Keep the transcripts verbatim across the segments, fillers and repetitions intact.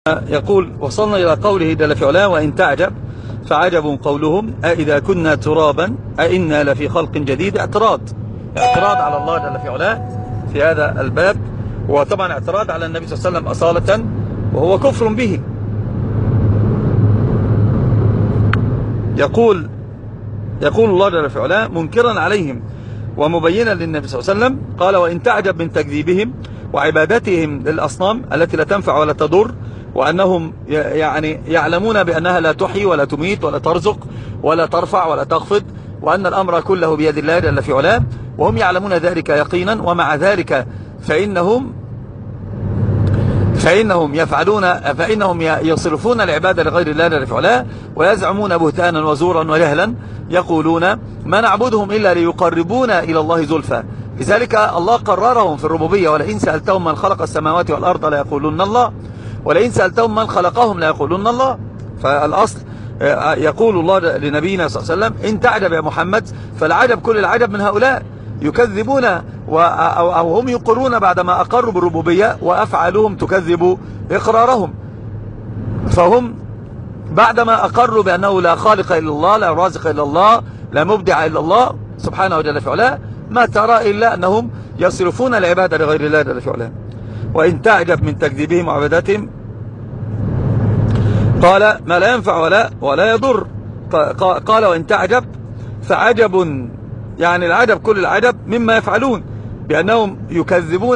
يقول وصلنا إلى قوله جل في علاه وإن تعجب فعجب قولهم أإذا كنا ترابا أإنا لفي خلق جديد. اعتراض اعتراض على الله جل في علاه في هذا الباب، وطبعا اعتراض على النبي صلى الله عليه وسلم أصالة، وهو كفر به. يقول يقول الله جل في علاه منكرا عليهم ومبينا للنبي صلى الله عليه وسلم، قال وإن تعجب من تكذيبهم وعبادتهم للأصنام التي لا تنفع ولا تضر، وأنهم يعني يعلمون بأنها لا تحيي ولا تميت ولا ترزق ولا ترفع ولا تخفض، وأن الأمر كله بيد الله جل في علاه، وهم يعلمون ذلك يقينا، ومع ذلك فإنهم فإنهم يفعلون فإنهم يصرفون العبادة لغير الله جل في علاه، ويزعمون بهتانا وزورا وجهلا، يقولون ما نعبدهم إلا ليقربونا إلى الله زلفى. لذلك الله قررهم في الربوبية، ولئن سألتهم من خلق السماوات والأرض لا يقولون الله، ولئن سألتهم من خلقهم لا يقولون الله. فالأصل يقول الله لنبينا صلى الله عليه وسلم إن تعجب يا محمد، فالعجب كل العجب من هؤلاء يكذبون أو هم يقرون بعدما أقروا بالربوبية، وأفعالهم تكذب إقرارهم. فهم بعدما أقروا بأنه لا خالق إلا الله، لا رازق إلا الله، لا مبدع إلا الله سبحانه وجل في علاه، ما ترى إلا أنهم يصرفون العبادة لغير الله جل في علاه. وإن تعجب من تكذيبهم وعبادتهم، قال ما لا ينفع ولا ولا يضر. قال وإن تعجب فعجب، يعني العجب كل العجب مما يفعلون، بأنهم يكذبون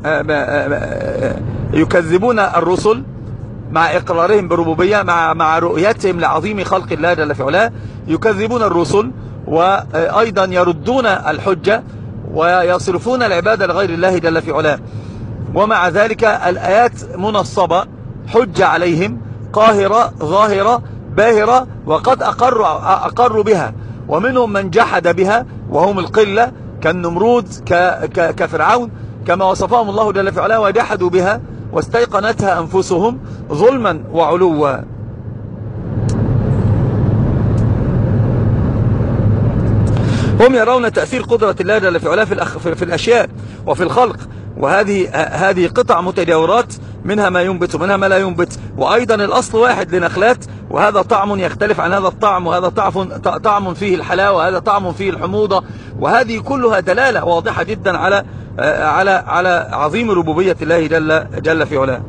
يكذبون الرسل مع إقرارهم بالربوبية، مع مع رؤيتهم لعظيم خلق الله جل في علاه، يكذبون الرسل، وأيضا يردون الحجة ويصرفون العبادة لغير الله جل في علاه. ومع ذلك الآيات منصبة حجة عليهم، قاهرة ظاهرة باهرة، وقد أقروا, أقروا بها، ومنهم من جحد بها وهم القلة كالنمرود كفرعون كما وصفهم الله جل في علاه، وجحدوا بها واستيقنتها أنفسهم ظلما وعلوا. هم يرون تأثير قدرة الله جل في علاه في, في الأشياء وفي الخلق، وهذه هذه قطع متجاورات، منها ما ينبت ومنها ما لا ينبت، وأيضا الأصل واحد لنخلات، وهذا طعم يختلف عن هذا الطعم، وهذا طعم فيه الحلاوة وهذا طعم فيه الحموضة، وهذه كلها دلالة واضحة جدا على على على عظيم ربوبية الله جل جل في علاه.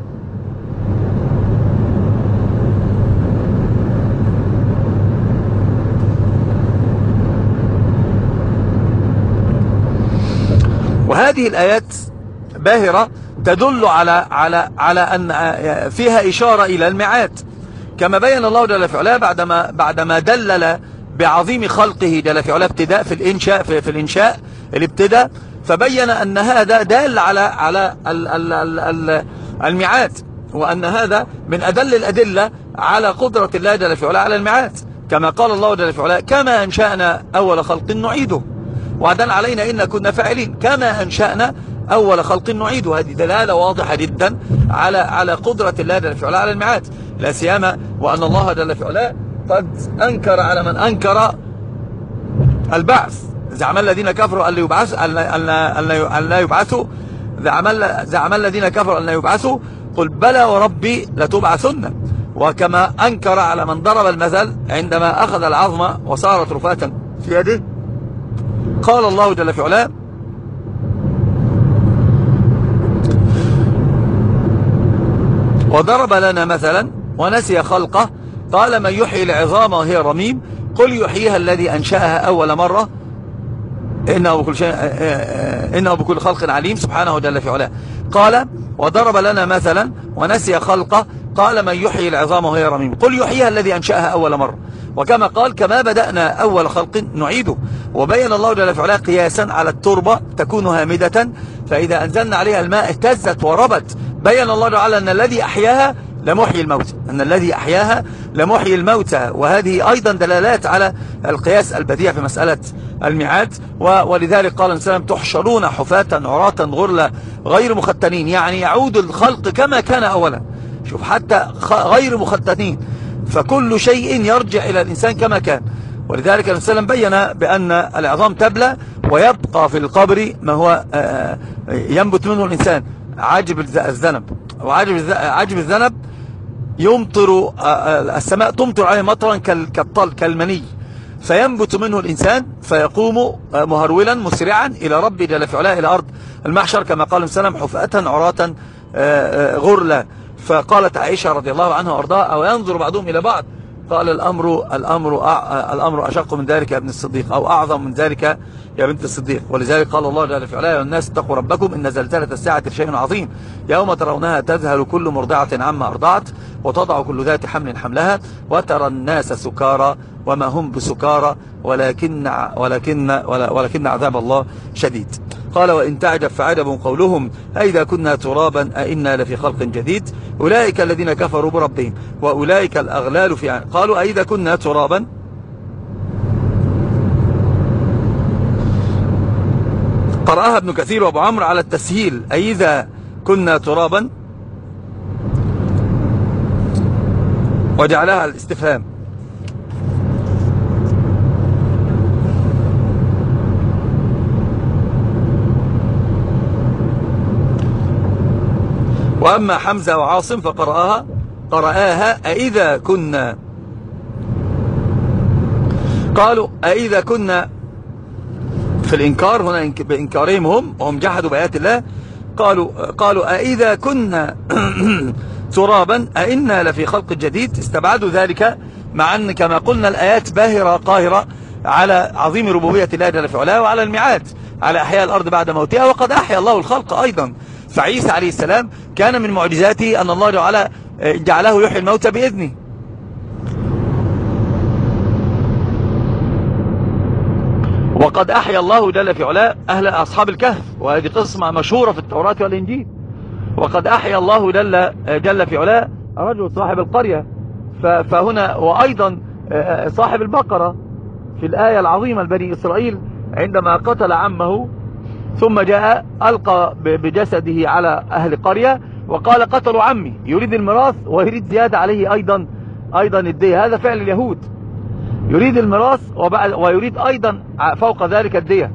وهذه الآيات باهرة تدل على على على أن فيها إشارة إلى الميعاد، كما بين الله جل في علاه بعدما بعدما دلل بعظيم خلقه جل في علاه ابتداء في الإنشاء في, في الإنشاء الابتداء، فبين أن هذا دال على على الميعاد، وأن هذا من أدل الأدلة على قدرة الله جل في علاه على الميعاد، كما قال الله جل في علاه كما أنشأنا أول خلق نعيده وعدا علينا إن كنا فاعلين. كما أنشأنا أول خلق نعيده، هذه دلالة واضحة جدا على على قدرة الله جل في علاه على الميعاد، لا سيما وأن الله جل في علاه قد أنكر على من أنكر البعث. زعم الذين كفروا أن لا يبعثوا أن لا يبعثوا زعم الذين كفروا أن لا يبعثوا قل بلى وربي لتبعثن. وكما أنكر على من ضرب المثل عندما أخذ العظم وصارت رفاة في يده، قال الله جل في علاه وضرب لنا مثلا ونسي خلقه قال من يحيي العظام وهي رميم قل يحييها الذي أنشأها أول مرة إنه بكل شيء إنه بكل خلق عليم سبحانه جل في علاه. قال وضرب لنا مثلا ونسي خلقه قال من يحيي العظام وهي رميم قل يحييها الذي أنشأها أول مرة. وكما قال كما بدأنا أول خلق نعيده. وبين الله جل في علاه قياسا على التربة تكون هامدة، فإذا أنزلنا عليها الماء اهتزت وربت. بين الله تعالى أن الذي أحياها لمحيي الموتى أن الذي أحياها لمحيي الموتى. وهذه أيضا دلالات على القياس البديع في مسألة الميعاد. ولذلك قال الإنسان تحشرون حفاة عراة غرلا غير مختنين، يعني يعود الخلق كما كان أولا. شوف حتى غير مختنين، فكل شيء يرجع إلى الإنسان كما كان. ولذلك الإنسان بين بأن العظام تبلى ويبقى في القبر ما هو ينبت منه الإنسان، عاجب الذنب. وعاجب الذنب يمطر السماء تمطر عليه مطرا كالطل كالمني، فينبت منه الإنسان فيقوم مهرولا مسرعا إلى ربه جل في علاه إلى أرض المحشر كما قال سلم حفاة عراة غرلا. فقالت عائشة رضي الله عنها وارضاها أو ينظر بعضهم إلى بعض؟ قال الأمر الأمر الأمر أشق من ذلك يا ابن الصديق، أو أعظم من ذلك يا بنت الصديق. ولذلك قال الله جل في علاه يا الناس اتقوا ربكم إن زلزلة الساعة شيء عظيم يوم ترونها تذهل كل مرضعة عما أرضعت وتضع كل ذات حمل حملها وترى الناس سكارى وما هم بسكارى ولكن ولكن ولكن عذاب الله شديد. قال وإن تعجب فعجب قولهم أئذا كنا ترابا أئنا لفي خلق جديد أولئك الذين كفروا بربهم وأولئك الأغلال في عنق. قالوا أئذا كنا ترابا، قرأها ابن كثير وابو عمرو على التسهيل أئذا كنا ترابا وجعلها الاستفهام. وأما حمزة وعاصم فقرأها قرأها أئذا كنا، قالوا أئذا كنا في الإنكار هنا بإنكارهم هم وهم جحدوا بآيات الله. قالوا قالوا أئذا كنا ترابا أئنا لفي خلق جديد، استبعدوا ذلك مع أن كما قلنا الآيات باهرة قاهرة على عظيم ربوبية الله جل في علاه وعلى الميعاد على أحياء الأرض بعد موتها، وقد أحيا الله الخلق أيضا. فعيسى عليه السلام كان من معجزاته أن الله جعله, جعله يحيي الموتى بإذنه. وقد أحيا الله جل في علاه أهل أصحاب الكهف، وهذه قصة مشهورة في التوراة والإنجيل. وقد أحيا الله جل, جل في علاه رجل صاحب القرية، فهنا وأيضا صاحب البقرة في الآية العظيمة لبني إسرائيل عندما قتل عمه ثم جاء ألقى بجسده على أهل قرية وقال قتلوا عمي، يريد الميراث ويريد زيادة عليه أيضا أيضا الدية. هذا فعل اليهود، يريد الميراث ويريد أيضا فوق ذلك الدية.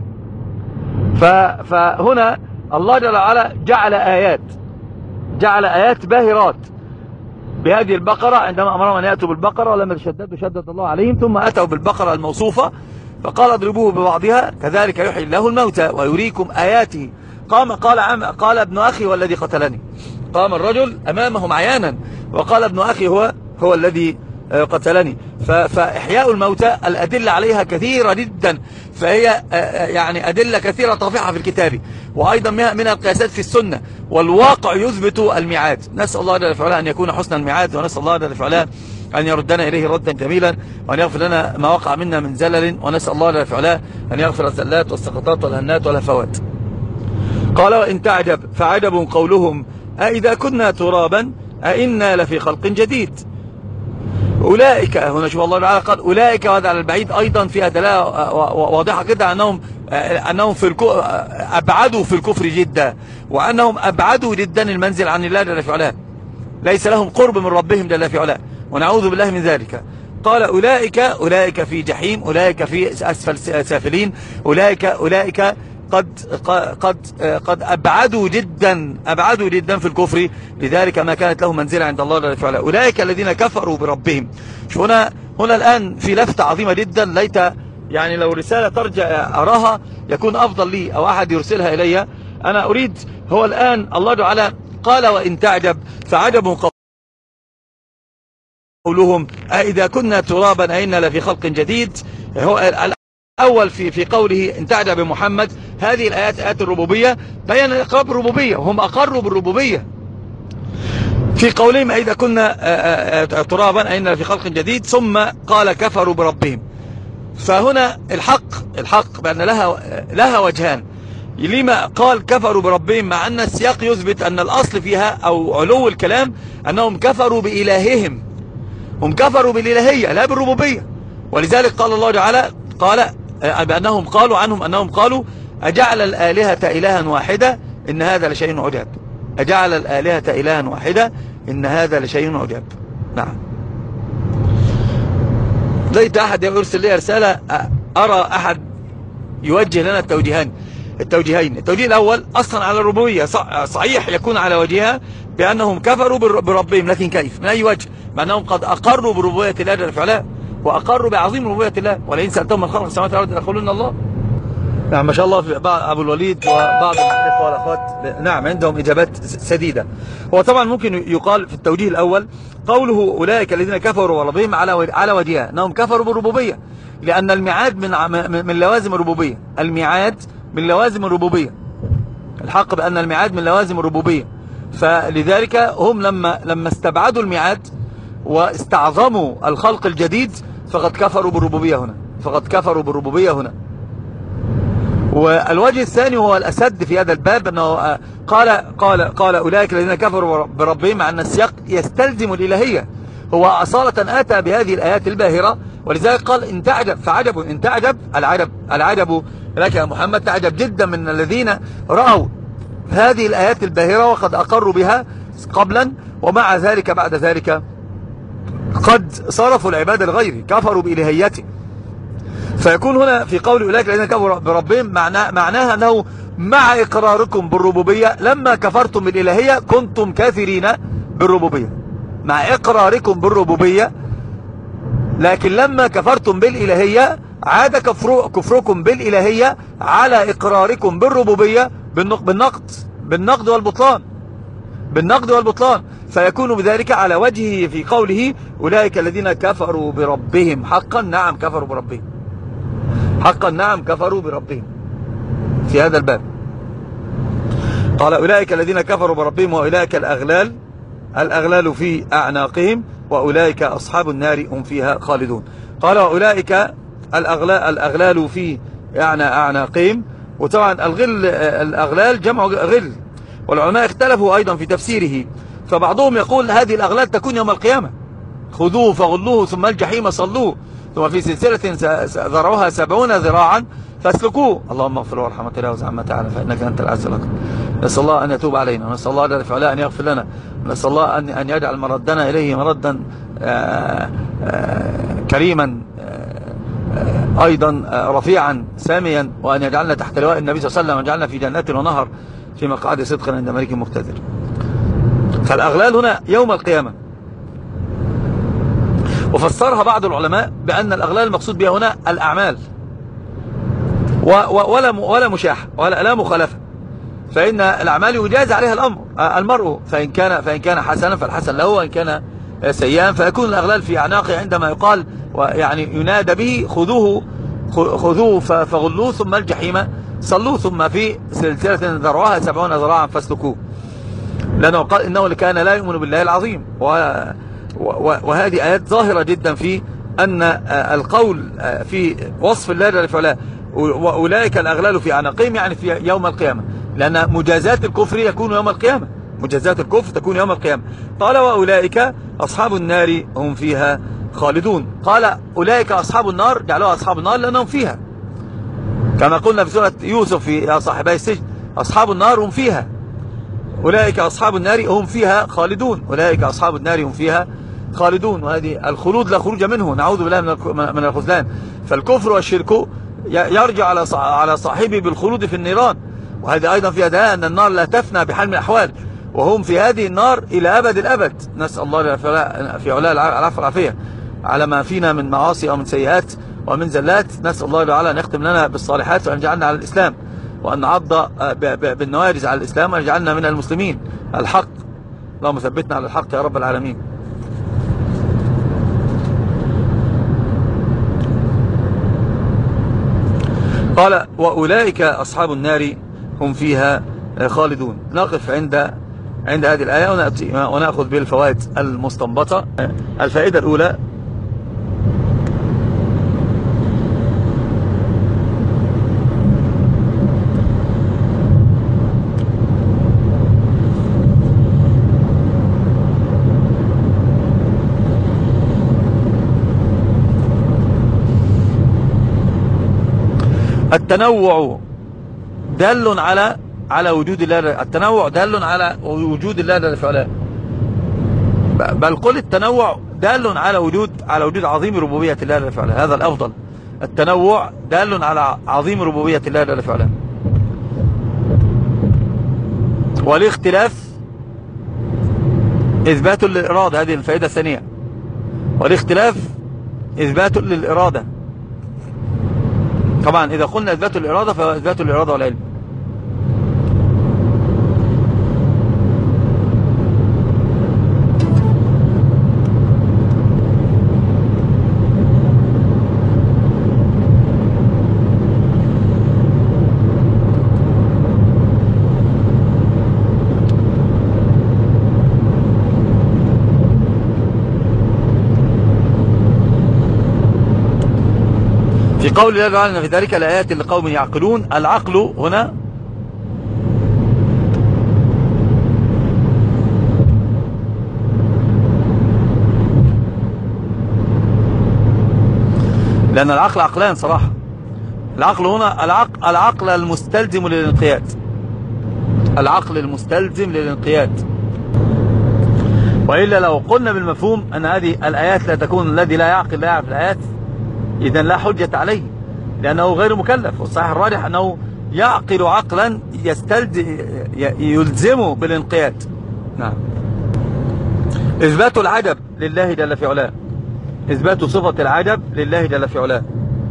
فهنا الله جل وعلا جعل آيات جعل آيات باهرات بهذه البقرة عندما أمرهم أن يأتوا بالبقرة ولما تشددوا شدد الله عليهم ثم أتوا بالبقرة الموصوفة فقال اضربوه ببعضها كذلك يحيي الله الموتى ويريكم آياته. قام قال عم قال ابن أخي والذي قتلني، قام الرجل أمامهم عيانا وقال ابن أخي هو هو الذي قتلني. فإحياء الموتى الأدلة عليها كثيرة جدا، فهي يعني أدلة كثيرة طافحة في الكتاب وأيضا من القياسات في السنة، والواقع يثبت الميعاد. نسأل الله جل وعلا أن يكون حسن الميعاد، ونسأل الله جل وعلا أن يردنا إليه ردا جميلا، وأن يغفر لنا ما وقع منا من زلل، ونسأل الله جل وعلا أن يغفر الزلات والسقطات والهنات والهفوات. قال وإن تعجب فعجب قولهم أئذا كنا ترابا أئنا لفي خلق جديد. أولئك هنا شوف الله تعالى قال أولئك، وهذا على البعيد أيضا فيها دلالة واضحة كده أنهم أنهم في الكو أبعدوا في الكفر جدا، وأنهم أبعدوا جدا المنزل عن الله جل في علاه، ليس لهم قرب من ربهم جل في علاه، ونعوذ بالله من ذلك. قال أولئك أولئك في جحيم، أولئك في أسفل سافلين، أولئك أولئك قد قد قد أبعدوا جدا أبعدوا جدا في الكفر، لذلك ما كانت لهم منزلة عند الله جل وعلا. أولئك الذين كفروا بربهم. شوف هنا هنا الآن في لفتة عظيمة جدا، ليت يعني لو رسالة ترجع أراها يكون أفضل لي أو أحد يرسلها إلي. أنا أريد هو الآن الله تعالى قال وإن تعجب فعجب قولهم أئذا كنا ترابا أئنا لفي خلق جديد. هو أول في في قوله إن تعجب بمحمد، هذه الآيات آيات الربوبية بيان إقرار بالربوبية، وهم أقروا بالربوبية. في قولهم أئذا كنا ترابا أئنا في خلق جديد، ثم قال كفروا بربهم. فهنا الحق الحق بأن لها لها وجهان. لما قال كفروا بربهم مع أن السياق يثبت أن الأصل فيها أو علو الكلام أنهم كفروا بإلههم، هم كفروا بالإلهية لا بالربوبية. ولذلك قال الله تعالى قال بأنهم قالوا عنهم أنهم قالوا أجعل الآلهة إلها واحدة إن هذا لشيء عجاب. أجعل الآلهة إلها واحدة إن هذا لشيء عجاب. نعم، ليت أحد يرسل لي رسالة أرى أحد يوجه لنا التوجيهين التوجيهين التوجيه الأول أصلا على الربوبية صحيح يكون على وجهها بأنهم كفروا بربهم، لكن كيف؟ من أي وجه؟ مع أنهم قد أقروا بربوبية الله جل وعلا، وأقروا بعظيم ربوبية الله، ولئن سألتهم من خلق السماوات والأرض ليقولون الله. نعم ما شاء الله، في بعض أبو الوليد وبعض الإخوة والأخوات نعم عندهم إجابات سديدة. هو طبعا ممكن يقال في التوجيه الأول قوله أولئك الذين كفروا بربهم على على وجهها أنهم كفروا بالربوبية، لأن الميعاد من من لوازم الربوبية، الميعاد من لوازم الربوبية، الحق بأن الميعاد من لوازم الربوبية، فلذلك هم لما لما استبعدوا الميعاد واستعظموا الخلق الجديد فقد كفروا بالربوبية هنا، فقد كفروا بالربوبية هنا. والوجه الثاني هو الأسد في هذا الباب، أنه قال قال قال أولئك الذين كفروا بربهم، مع أن السياق يستلزم الإلهية، هو أصالة أتى بهذه الآيات الباهرة، ولذلك قال إن تعجب فعجب، إن تعجب العجب العجب لك يا محمد، تعجب جدا من الذين رأوا هذه الآيات الباهرة وقد أقروا بها قبلا، ومع ذلك بعد ذلك قد صرفوا العبادة لغيره، كفروا بإلهيته. فيكون هنا في قول أولئك الذين كفروا بربهم معناه معناها أنه مع إقراركم بالربوبية لما كفرتم بالإلهية كنتم كافرين بالربوبية، مع إقراركم بالربوبية، لكن لما كفرتم بالإلهية عاد كفر كفركم بالإلهية على إقراركم بالربوبية بالنقد بالنقد والبطلان بالنقد والبطلان فيكون بذلك على وجهه في قوله أولئك الذين كفروا بربهم حقا، نعم كفروا بربهم حقا، نعم كفروا بربهم في هذا الباب. قال أولئك الذين كفروا بربهم وأولئك الأغلال الأغلال في أعناقهم وأولئك أصحاب النار هم فيها خالدون. قال وأولئك الأغلال, الأغلال في يعني أعناقهم، وطبعا الغل الأغلال جمع غل، والعلماء اختلفوا أيضا في تفسيره، فبعضهم يقول هذه الأغلال تكون يوم القيامة، خذوه فغلوه ثم الجحيم صلوه ثم في سلسلة ذرعها سبعون ذراعا فاسلكوه. اللهم اغفر وارحم وتجاوز عما تعالى فإنك أنت العز الأكبر. نسأل الله أن يتوب علينا، ونسأل الله جل وعلا أن يغفر لنا، ونسأل الله أن أن يجعل مردنا إليه مردا آآ آآ كريما آآ أيضا رفيعا ساميا، وأن يجعلنا تحت لواء النبي صلى الله عليه وسلم، ويجعلنا في جنات ونهر في مقعد صدق عند ملك مقتدر. فالأغلال هنا يوم القيامة، وفسرها بعض العلماء بأن الأغلال المقصود بها هنا الأعمال، ولا ولا مشاحة ولا لا مخالفة، فإن الأعمال يجاز عليها الأمر المرء، فإن كان فإن كان حسنا فالحسن له، وإن كان سيئا فيكون الأغلال في أعناقه عندما يقال يعني ينادى به خذوه خذوه فغلوه ثم الجحيم صلوه ثم في سلسلة ذرعها سبعون ذراعا فاسلكوه، لأنه قال إنه كان لا يؤمن بالله العظيم. وهذه آيات ظاهرة جدا في أن القول في وصف الله جل وعلا وأولئك الأغلال في أعناقهم يعني في يوم القيامة، لأن مجازات الكفر يكون يوم القيامة، مجازات الكفر تكون يوم القيامة. قال وأولئك أصحاب النار هم فيها خالدون. قال أولئك أصحاب النار جعلوها أصحاب النار لأنهم فيها، كما قلنا في سورة يوسف في يا صاحبي السجن أصحاب النار هم فيها، أولئك أصحاب النار هم فيها خالدون، أولئك أصحاب النار هم فيها خالدون. وهذه الخلود لا خروج منه، نعوذ بالله من الخذلان. فالكفر والشرك يرجع على على صاحبه بالخلود في النيران، وهذا أيضا في دلالة أن النار لا تفنى بحال من الأحوال، وهم في هذه النار إلى أبد الأبد. نسأل الله في علاه العفو والعافية على ما فينا من معاصي أو من سيئات ومن زلات. نسأل الله تعالى أن يختم لنا بالصالحات وأن يجعلنا على الإسلام، وأن نعض بالنوارز على الإسلام، وأن يجعلنا من المسلمين الحق. اللهم ثبتنا على الحق يا رب العالمين. قال وأولئك أصحاب النار هم فيها خالدون. نقف عند عند هذه الآية ونأخذ بالفوائد المستنبطة. الفائدة الأولى: التنوع دال على على وجود الله، التنوع دال على وجود الله جل وعلا، بل قل التنوع دال على وجود على وجود عظيم ربوبية الله جل وعلا، هذا الأفضل. التنوع دال على عظيم ربوبية الله جل وعلا، والاختلاف إثبات للإرادة، هذه الفائدة الثانية. والاختلاف إثبات للإرادة. طبعا إذا قلنا إثبات الإرادة فهو إثبات الإرادة والعلم. في قول الله تعالى في ذلك الآيات لقوم يعقلون، العقل هنا لأن العقل عقلان صراحة. العقل هنا العقل, العقل المستلزم للانقياد، العقل المستلزم للانقياد. وإلا لو قلنا بالمفهوم أن هذه الآيات لا تكون الذي لا يعقل لا يعرف الآيات، إذا لا حجة عليه لأنه غير مكلف. والصحيح الراجح أنه يعقل عقلا يستلزم يلزمه بالانقياد. نعم. إثبات العجب لله جل في علاه، إثبات صفة العجب لله جل في علاه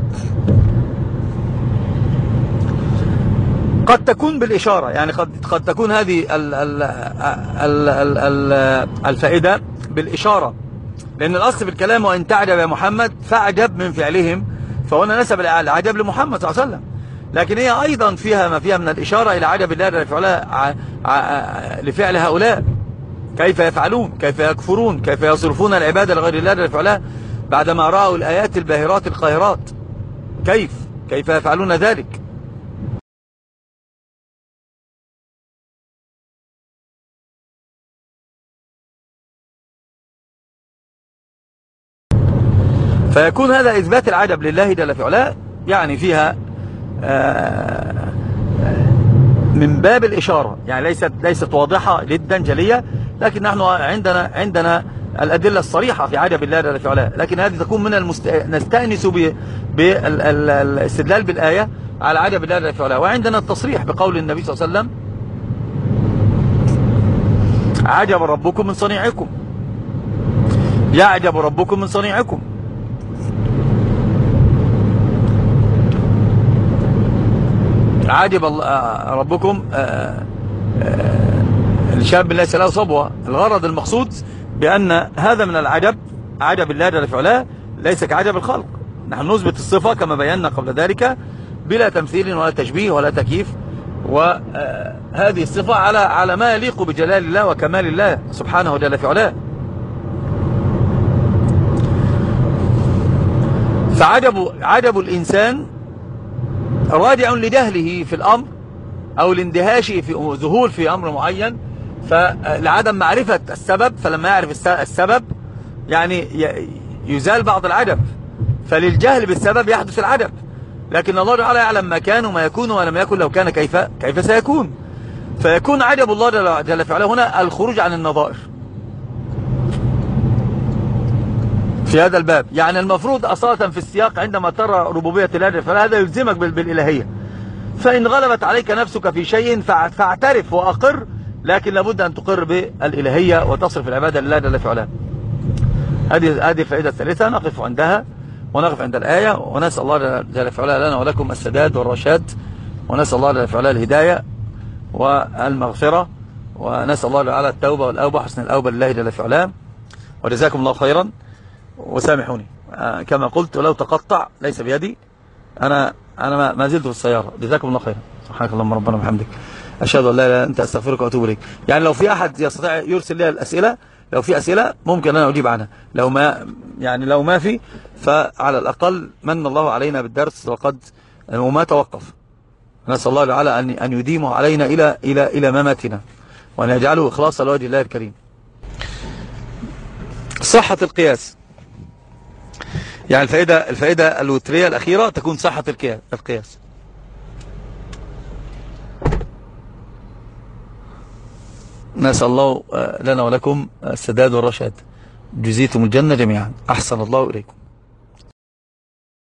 قد تكون بالإشارة، يعني قد قد تكون هذه ال ال ال ال ال الفائدة بالإشارة، لأن الأصل في الكلام وإن تعجب يا محمد فأعجب من فعلهم، فهنا نسب العجب لمحمد صلى الله عليه وسلم، لكن هي أيضا فيها ما فيها من الإشارة إلى عجب الله جل في علاه لفعل هؤلاء، كيف يفعلون، كيف يكفرون، كيف يصرفون العبادة لغير الله جل في علاه بعدما رأوا الآيات الباهرات القاهرات، كيف كيف يفعلون ذلك. فيكون هذا إثبات العجب لله جل في علاه، يعني فيها من باب الإشارة، يعني ليست ليست واضحة جدا جلية، لكن نحن عندنا عندنا الأدلة الصريحة في عجب الله جل في علاه، لكن هذه تكون من المست... نستأنس بالاستدلال بالآية على عجب الله جل في علاه. وعندنا التصريح بقول النبي صلى الله عليه وسلم: عجب ربكم من صنيعكم، يعجب ربكم من صنيعكم. عاجب ربكم الشاب ليس له صبوة. الغرض المقصود بأن هذا من العجب، عجب الله جل في علاه ليس كعجب الخلق. نحن نثبت الصفة كما بينا قبل ذلك بلا تمثيل ولا تشبيه ولا تكييف، وهذه الصفة على على ما يليق بجلال الله وكمال الله سبحانه جل في علاه. فعجب عجب الإنسان راجع لجهله في الأمر أو لاندهاشه في ذهول في أمر معين، فلعدم معرفة السبب، فلما يعرف السبب يعني يزال بعض العجب، فللجهل بالسبب يحدث العجب. لكن الله تعالى يعلم ما كان وما يكون ولم يكن لو كان كيف كيف سيكون. فيكون عجب الله جل في علاه هنا الخروج عن النظائر في هذا الباب. يعني المفروض أصالة في السياق عندما ترى ربوبية الله فهذا يلزمك بالإلهية، فإن غلبت عليك نفسك في شيء فاعترف وأقر، لكن لابد أن تقر بالإلهية وتصرف العبادة لله جل في علاه. هذه هذه الفائدة الثالثة نقف عندها، ونقف عند الآية، ونسأل الله جل في علاه لنا ولكم السداد والرشاد، ونسأل الله جل في علاه الهداية والمغفرة، ونسأل الله تعالى التوبة والأوبة حسن الأوبة لله جل في علاه. وجزاكم الله خيرا، وسامحوني كما قلت ولو تقطع ليس بيدي، أنا أنا ما زلت في السيارة. جزاكم الله خيرا، سبحانك اللهم ربنا وبحمدك، أشهد أن لا إله إلا أنت، أستغفرك وأتوب إليك. يعني لو في أحد يستطيع يرسل لي الأسئلة، لو في أسئلة ممكن أنا أجيب عنها، لو ما يعني لو ما في فعلى الأقل من الله علينا بالدرس وقد وما توقف. نسأل الله تعالى أن أن يديمه علينا إلى إلى إلى مماتنا، وأن يجعله إخلاصا لوجه الله الكريم. صحة القياس، يعني الفائدة الفائدة الوترية الأخيرة تكون صحة القياس. نسأل الله لنا ولكم السداد والرشاد. جزيتم الجنة جميعا. أحسن الله إليكم.